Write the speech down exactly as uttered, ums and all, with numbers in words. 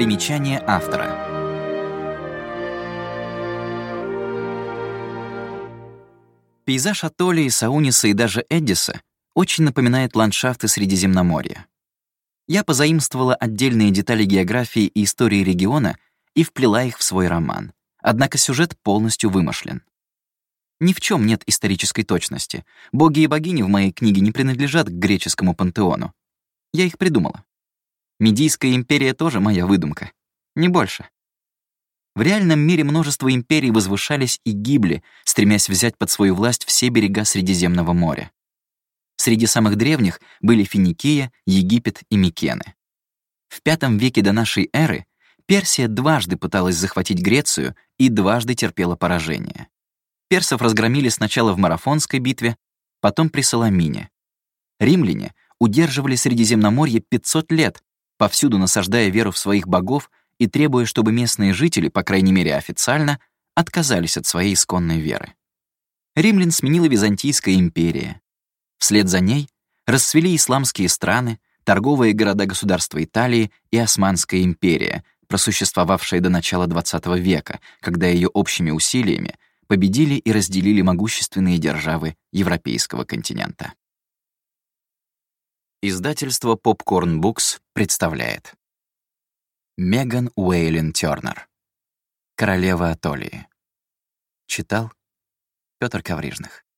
Примечание автора. Пейзаж Атолии, Сауниса и даже Эддиса очень напоминает ландшафты Средиземноморья. Я позаимствовала отдельные детали географии и истории региона и вплела их в свой роман. Однако сюжет полностью вымышлен. Ни в чем нет исторической точности. Боги и богини в моей книге не принадлежат к греческому пантеону. Я их придумала. Медийская империя тоже моя выдумка. Не больше. В реальном мире множество империй возвышались и гибли, стремясь взять под свою власть все берега Средиземного моря. Среди самых древних были Финикия, Египет и Микены. В пятом веке до нашей эры Персия дважды пыталась захватить Грецию и дважды терпела поражение. Персов разгромили сначала в Марафонской битве, потом при Саламине. Римляне удерживали Средиземноморье пятьсот лет, повсюду насаждая веру в своих богов и требуя, чтобы местные жители, по крайней мере официально, отказались от своей исконной веры. Римлян сменила Византийская империя. Вслед за ней расцвели исламские страны, торговые города-государства Италии и Османская империя, просуществовавшая до начала двадцатого века, когда ее общими усилиями победили и разделили могущественные державы европейского континента. Издательство Popcorn Books представляет Меган Уэйлин Тёрнер. Королева Атолии. Читал Пётр Коврижных.